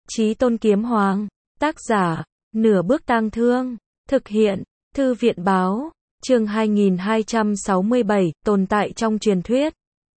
Chí Tôn Kiếm Hoàng. Tác giả, Nửa Bước Tang Thương. Thực hiện, Thư viện Báo. Chương 2267, tồn tại trong truyền thuyết.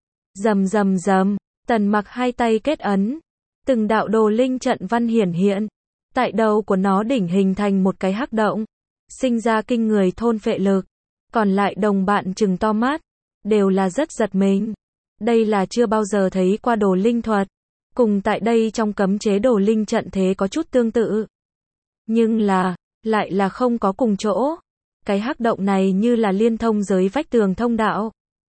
Rầm rầm rầm, Tần Mặc hai tay kết ấn. Từng đạo đồ linh trận văn hiển hiện. Tại đầu của nó đỉnh hình thành một cái hắc động. Sinh ra kinh người thôn phệ lực. Còn lại đồng bạn trừng to mắt. Đều là rất giật mình. Đây là chưa bao giờ thấy qua đồ linh thuật. Cùng tại đây trong cấm chế đồ linh trận thế có chút tương tự. Nhưng lại là không có cùng chỗ. Cái hắc động này như là liên thông giới vách tường thông đạo.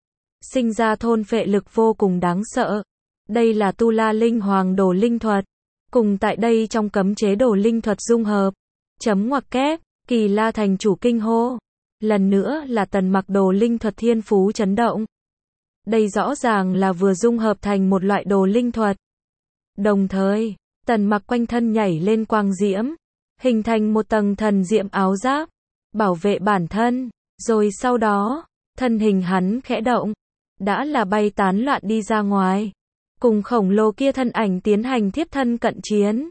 Sinh ra thôn phệ lực vô cùng đáng sợ. Đây là Tu La Linh Hoàng đồ linh thuật. Cùng tại đây trong cấm chế đồ linh thuật dung hợp. Chấm ngoặc kép, Kỳ La thành chủ kinh hô. Lần nữa là Tần Mặc đồ linh thuật thiên phú chấn động. Đây rõ ràng là vừa dung hợp thành một loại đồ linh thuật. Đồng thời, Tần Mặc quanh thân nhảy lên quang diễm, hình thành một tầng thần diệm áo giáp, bảo vệ bản thân, rồi sau đó, thân hình hắn khẽ động, đã là bay tán loạn đi ra ngoài, cùng khổng lồ kia thân ảnh tiến hành tiếp thân cận chiến.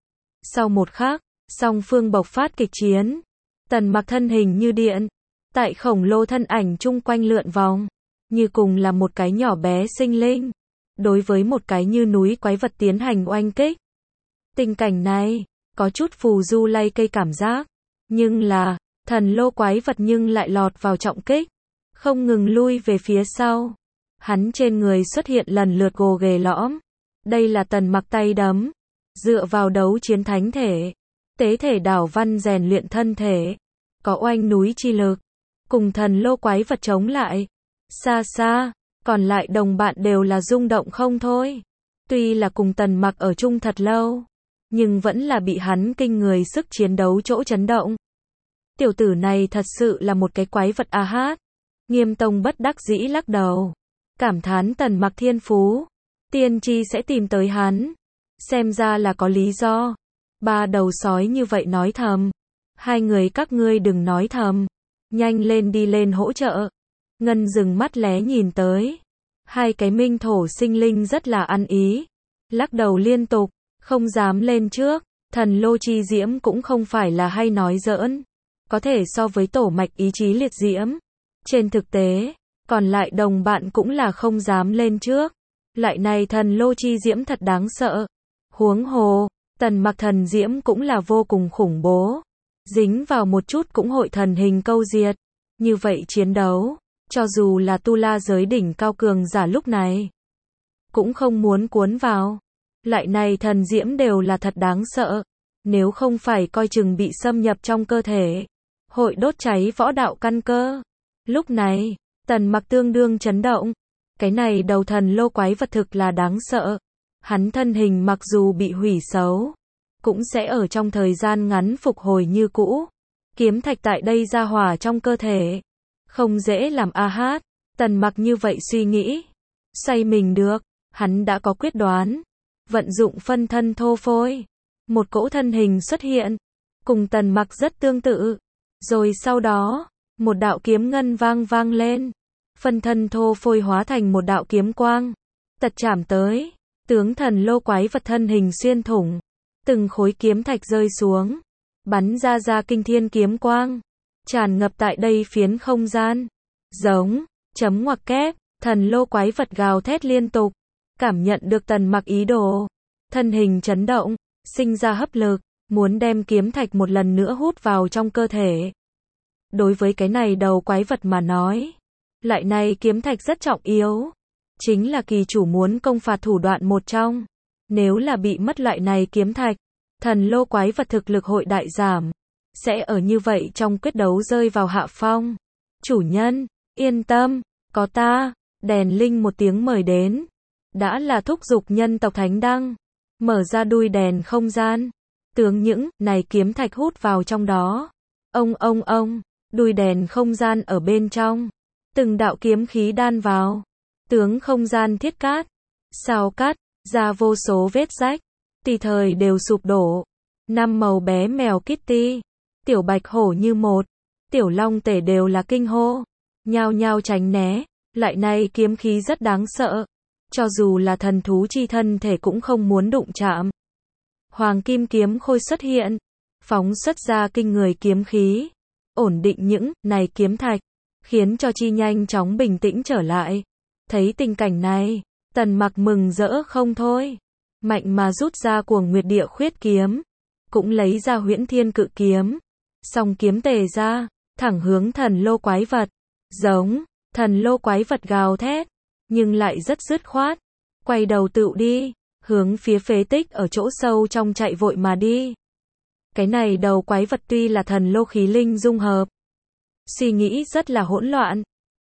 Sau một khắc, song phương bộc phát kịch chiến, Tần Mặc thân hình như điện, tại khổng lồ thân ảnh chung quanh lượn vòng, như cùng là một cái nhỏ bé sinh linh, đối với một cái như núi quái vật tiến hành oanh kích. Tình cảnh này, có chút phù du lay cây cảm giác, nhưng là, thần lô quái vật nhưng lại lọt vào trọng kích, không ngừng lui về phía sau. Hắn trên người xuất hiện lần lượt gồ ghề lõm. Đây là Tần Mặc tay đấm, dựa vào đấu chiến thánh thể, tế thể đảo văn rèn luyện thân thể, có oanh núi chi lực, cùng thần lô quái vật chống lại. Xa xa, còn lại đồng bạn đều là rung động không thôi. Tuy là cùng Tần Mặc ở chung thật lâu, nhưng vẫn là bị hắn kinh người sức chiến đấu chỗ chấn động. Tiểu tử này thật sự là một cái quái vật a hát. Nghiêm Tông bất đắc dĩ lắc đầu, cảm thán Tần Mặc thiên phú, tiên tri sẽ tìm tới hắn. Xem ra là có lý do. Ba đầu sói như vậy nói thầm. Hai người các ngươi đừng nói thầm. Nhanh lên đi lên hỗ trợ. Ngân dừng mắt lé nhìn tới. Hai cái minh thổ sinh linh rất là ăn ý. Lắc đầu liên tục, không dám lên trước. Thần lô chi diễm cũng không phải là hay nói giỡn. Có thể so với tổ mạch ý chí liệt diễm. Trên thực tế, còn lại đồng bạn cũng là không dám lên trước. Lại này thần lô chi diễm thật đáng sợ. Huống hồ, Tần Mặc thần diễm cũng là vô cùng khủng bố. Dính vào một chút cũng hội thần hình câu diệt. Như vậy chiến đấu, cho dù là tu la giới đỉnh cao cường giả lúc này, cũng không muốn cuốn vào. Lại này thần diễm đều là thật đáng sợ. Nếu không phải coi chừng bị xâm nhập trong cơ thể, hội đốt cháy võ đạo căn cơ. Lúc này, Tần Mặc tương đương chấn động. Cái này đầu thần lô quái vật thực là đáng sợ. Hắn thân hình mặc dù bị hủy xấu, cũng sẽ ở trong thời gian ngắn phục hồi như cũ. Kiếm thạch tại đây ra hỏa trong cơ thể, không dễ làm a hát. Tần Mặc như vậy suy nghĩ, xoay mình được, hắn đã có quyết đoán. Vận dụng phân thân thô phôi, một cỗ thân hình xuất hiện, cùng Tần Mặc rất tương tự. Rồi sau đó, một đạo kiếm ngân vang lên. Phân thân thô phôi hóa thành một đạo kiếm quang, tật chạm tới, tướng thần lô quái vật thân hình xuyên thủng. Từng khối kiếm thạch rơi xuống, bắn ra kinh thiên kiếm quang, tràn ngập tại đây phiến không gian. Giống, chấm ngoặc kép, thần lô quái vật gào thét liên tục, cảm nhận được Tần Mặc ý đồ, thân hình chấn động, sinh ra hấp lực, muốn đem kiếm thạch một lần nữa hút vào trong cơ thể. Đối với cái này đầu quái vật mà nói, lại này kiếm thạch rất trọng yếu, chính là kỳ chủ muốn công phạt thủ đoạn một trong. Nếu là bị mất loại này kiếm thạch, thần lô quái vật thực lực hội đại giảm, sẽ ở như vậy trong quyết đấu rơi vào hạ phong. Chủ nhân, yên tâm, có ta. Đèn linh một tiếng mời đến, đã là thúc giục nhân tộc thánh đăng, mở ra đuôi đèn không gian, tướng những này kiếm thạch hút vào trong đó. Ông, đuôi đèn không gian ở bên trong, từng đạo kiếm khí đan vào, tướng không gian thiết cát, sao cắt ra vô số vết rách, tùy thời đều sụp đổ. Năm màu bé mèo Kitty, tiểu bạch hổ như một, tiểu long tể đều là kinh hô, nhao nhao tránh né. Lại này kiếm khí rất đáng sợ, cho dù là thần thú chi thân thể cũng không muốn đụng chạm. Hoàng kim kiếm khôi xuất hiện, phóng xuất ra kinh người kiếm khí, ổn định những này kiếm thạch, khiến cho chi nhanh chóng bình tĩnh trở lại. Thấy tình cảnh này, Tần Mặc mừng rỡ không thôi, mạnh mà rút ra Cuồng Nguyệt Địa Khuyết kiếm, cũng lấy ra Huyễn Thiên Cự kiếm, song kiếm tề ra, thẳng hướng thần lô quái vật. Giống, thần lô quái vật gào thét, nhưng lại rất dứt khoát, quay đầu tựu đi, hướng phía phế tích ở chỗ sâu trong chạy vội mà đi. Cái này đầu quái vật tuy là thần lô khí linh dung hợp, suy nghĩ rất là hỗn loạn,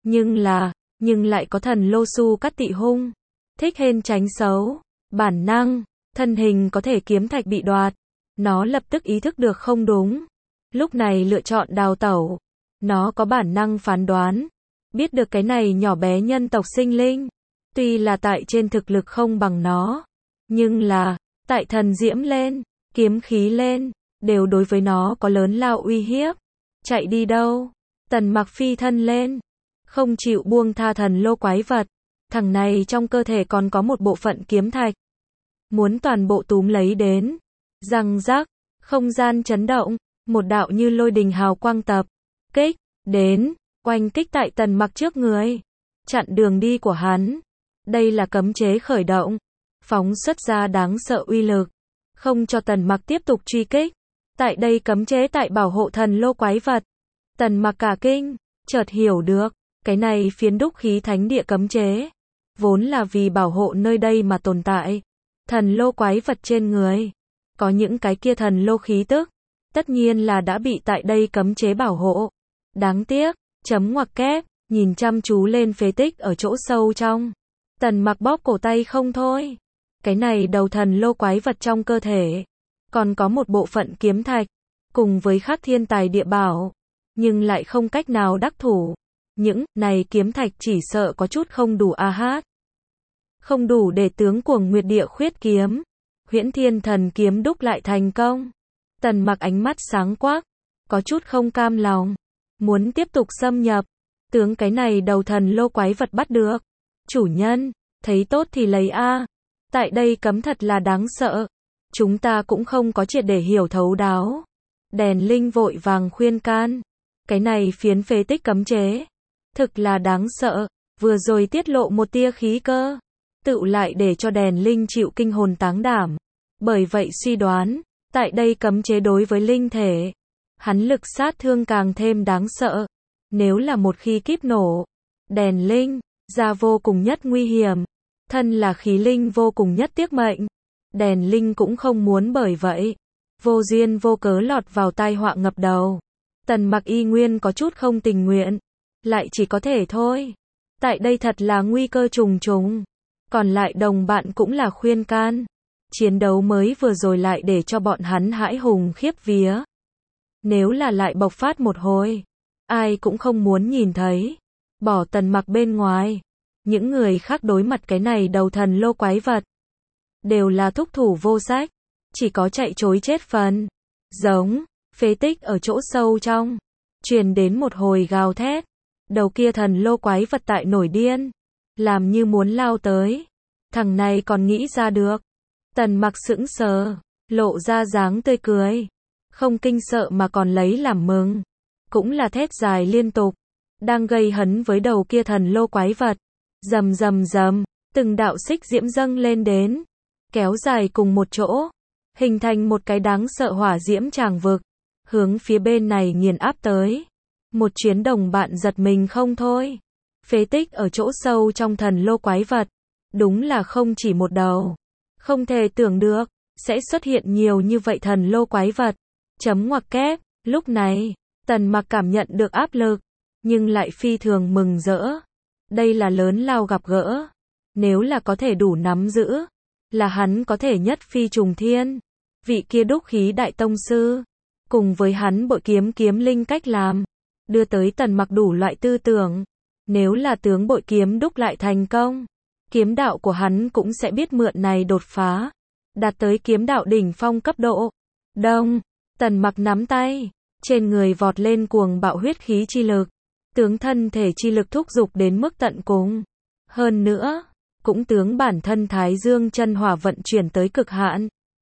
nhưng lại có thần lô su cắt tị hung, thích hên tránh xấu, bản năng, thân hình có thể kiếm thạch bị đoạt, nó lập tức ý thức được không đúng, lúc này lựa chọn đào tẩu. Nó có bản năng phán đoán, biết được cái này nhỏ bé nhân tộc sinh linh, tuy là tại trên thực lực không bằng nó, nhưng là, tại thần diễm lên, kiếm khí lên, đều đối với nó có lớn lao uy hiếp. Chạy đi đâu? Tần Mặc phi thân lên, không chịu buông tha thần lô quái vật, thằng này trong cơ thể còn có một bộ phận kiếm thạch, muốn toàn bộ túm lấy đến. Răng rắc, không gian chấn động, một đạo như lôi đình hào quang tập kích đến, oanh kích tại Tần Mặc trước người, chặn đường đi của hắn. Đây là cấm chế khởi động, phóng xuất ra đáng sợ uy lực, không cho Tần Mặc tiếp tục truy kích. Tại đây cấm chế tại bảo hộ thần lô quái vật. Tần Mặc cả kinh, chợt hiểu được, cái này phiến đúc khí thánh địa cấm chế, vốn là vì bảo hộ nơi đây mà tồn tại. Thần lô quái vật trên người, có những cái kia thần lô khí tức, tất nhiên là đã bị tại đây cấm chế bảo hộ. Đáng tiếc, chấm ngoặc kép, nhìn chăm chú lên phế tích ở chỗ sâu trong. Tần Mặc bóp cổ tay không thôi. Cái này đầu thần lô quái vật trong cơ thể, còn có một bộ phận kiếm thạch, cùng với khác thiên tài địa bảo, nhưng lại không cách nào đắc thủ. Những này kiếm thạch chỉ sợ có chút không đủ a hát. Không đủ để tướng Cuồng Nguyệt Địa Khuyết kiếm, Huyễn Thiên Thần kiếm đúc lại thành công. Tần Mặc ánh mắt sáng quắc, có chút không cam lòng, muốn tiếp tục xâm nhập, tướng cái này đầu thần lô quái vật bắt được. Chủ nhân, thấy tốt thì lấy a. Tại đây cấm thật là đáng sợ. Chúng ta cũng không có triệt để hiểu thấu đáo. Đèn Linh vội vàng khuyên can. Cái này phiến phế tích cấm chế, thực là đáng sợ, vừa rồi tiết lộ một tia khí cơ, tựu lại để cho Đèn Linh chịu kinh hồn táng đảm. Bởi vậy suy đoán, tại đây cấm chế đối với linh thể, hắn lực sát thương càng thêm đáng sợ. Nếu là một khi kíp nổ, Đèn Linh ra vô cùng nhất nguy hiểm, thân là khí linh vô cùng nhất tiếc mệnh. Đèn Linh cũng không muốn bởi vậy vô duyên vô cớ lọt vào tai họa ngập đầu. Tần Mặc y nguyên có chút không tình nguyện, lại chỉ có thể thôi. Tại đây thật là nguy cơ trùng trùng. Còn lại đồng bạn cũng là khuyên can. Chiến đấu mới vừa rồi lại để cho bọn hắn hãi hùng khiếp vía. Nếu là lại bộc phát một hồi, ai cũng không muốn nhìn thấy. Bỏ Tần Mặc bên ngoài, những người khác đối mặt cái này đầu thần lô quái vật, đều là thúc thủ vô sách, chỉ có chạy trối chết phần. Giống, phế tích ở chỗ sâu trong, truyền đến một hồi gào thét. Đầu kia thần lô quái vật tại nổi điên, làm như muốn lao tới. Thằng này còn nghĩ ra được. Tần Mặc sững sờ, lộ ra dáng tươi cười, không kinh sợ mà còn lấy làm mừng, cũng là thét dài liên tục, đang gây hấn với đầu kia thần lô quái vật. Rầm rầm rầm, từng đạo xích diễm dâng lên đến, kéo dài cùng một chỗ, hình thành một cái đáng sợ hỏa diễm tràng vực, hướng phía bên này nghiền áp tới. Một chuyến đồng bạn giật mình không thôi. Phế tích ở chỗ sâu trong thần lô quái vật, đúng là không chỉ một đầu. Không thể tưởng được, sẽ xuất hiện nhiều như vậy thần lô quái vật. Chấm ngoặc kép, lúc này, Tần Mặc cảm nhận được áp lực, nhưng lại phi thường mừng rỡ. Đây là lớn lao gặp gỡ. Nếu là có thể đủ nắm giữ, là hắn có thể nhất phi trùng thiên. Vị kia đúc khí đại tông sư, cùng với hắn bội kiếm kiếm linh cách làm, đưa tới Tần Mặc đủ loại tư tưởng. Nếu là tướng bội kiếm đúc lại thành công, kiếm đạo của hắn cũng sẽ biết mượn này đột phá, đạt tới kiếm đạo đỉnh phong cấp độ. Đông, Tần Mặc nắm tay, trên người vọt lên cuồng bạo huyết khí chi lực, tướng thân thể chi lực thúc giục đến mức tận cùng. Hơn nữa, cũng tướng bản thân Thái Dương chân hỏa vận chuyển tới cực hạn.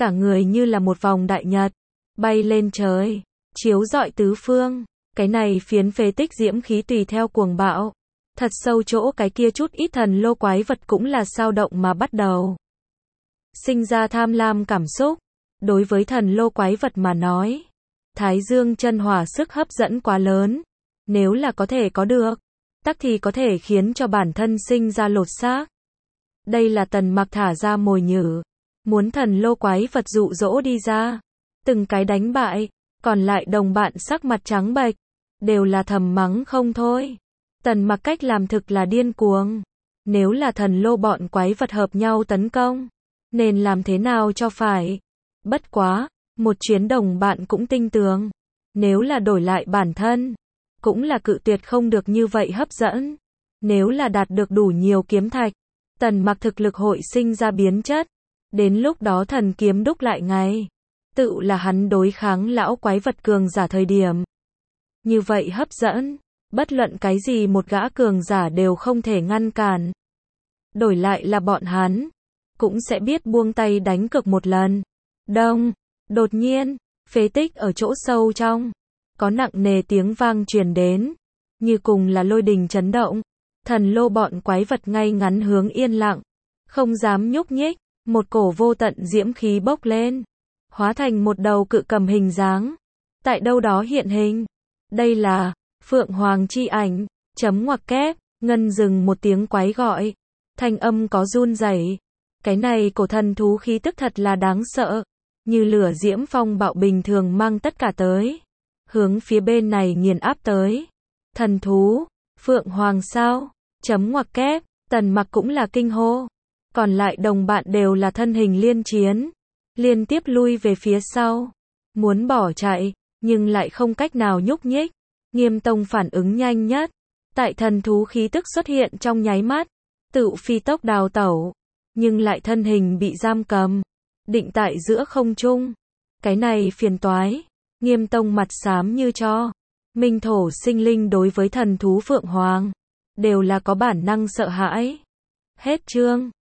cả người như là một vòng đại nhật, bay lên trời, chiếu rọi tứ phương. Cái này phiến phế tích diễm khí tùy theo cuồng bạo. Thật sâu chỗ cái kia chút ít thần lô quái vật cũng là sao động mà bắt đầu sinh ra tham lam cảm xúc. Đối với thần lô quái vật mà nói, Thái Dương chân hỏa sức hấp dẫn quá lớn. Nếu là có thể có được, tắc thì có thể khiến cho bản thân sinh ra lột xác. Đây là Tần Mặc thả ra mồi nhử, muốn thần lô quái vật dụ dỗ đi ra, từng cái đánh bại, còn lại đồng bạn sắc mặt trắng bệch, đều là thầm mắng không thôi. Tần Mặc cách làm thực là điên cuồng. Nếu là thần lô bọn quái vật hợp nhau tấn công, nên làm thế nào cho phải? Bất quá, một chuyến đồng bạn cũng tinh tường. Nếu là đổi lại bản thân, cũng là cự tuyệt không được như vậy hấp dẫn. Nếu là đạt được đủ nhiều kiếm thạch, Tần Mặc thực lực hội sinh ra biến chất. Đến lúc đó thần kiếm đúc lại ngay. Tự là hắn đối kháng lão quái vật cường giả thời điểm. Như vậy hấp dẫn, bất luận cái gì một gã cường giả đều không thể ngăn cản. Đổi lại là bọn hắn, cũng sẽ biết buông tay đánh cược một lần. Đông, đột nhiên, phế tích ở chỗ sâu trong, có nặng nề tiếng vang truyền đến, như cùng là lôi đình chấn động. Thần lô bọn quái vật ngay ngắn hướng yên lặng, không dám nhúc nhích, một cổ vô tận diễm khí bốc lên, hóa thành một đầu cự cầm hình dáng, tại đâu đó hiện hình. Đây là Phượng Hoàng chi ảnh, chấm ngoặc kép, ngân dừng một tiếng quái gọi, thanh âm có run rẩy. Cái này cổ thần thú khí tức thật là đáng sợ, như lửa diễm phong bạo bình thường mang tất cả tới, hướng phía bên này nghiền áp tới. Thần thú, Phượng Hoàng sao? Chấm ngoặc kép, Tần Mặc cũng là kinh hô. Còn lại đồng bạn đều là thân hình liên chiến, liên tiếp lui về phía sau, muốn bỏ chạy, nhưng lại không cách nào nhúc nhích. Nghiêm Tông phản ứng nhanh nhất, tại thần thú khí tức xuất hiện trong nháy mắt, tự phi tốc đào tẩu, nhưng lại thân hình bị giam cầm, định tại giữa không trung. Cái này phiền toái. Nghiêm Tông mặt xám như cho. Minh thổ sinh linh đối với thần thú Phượng Hoàng đều là có bản năng sợ hãi. Hết chương.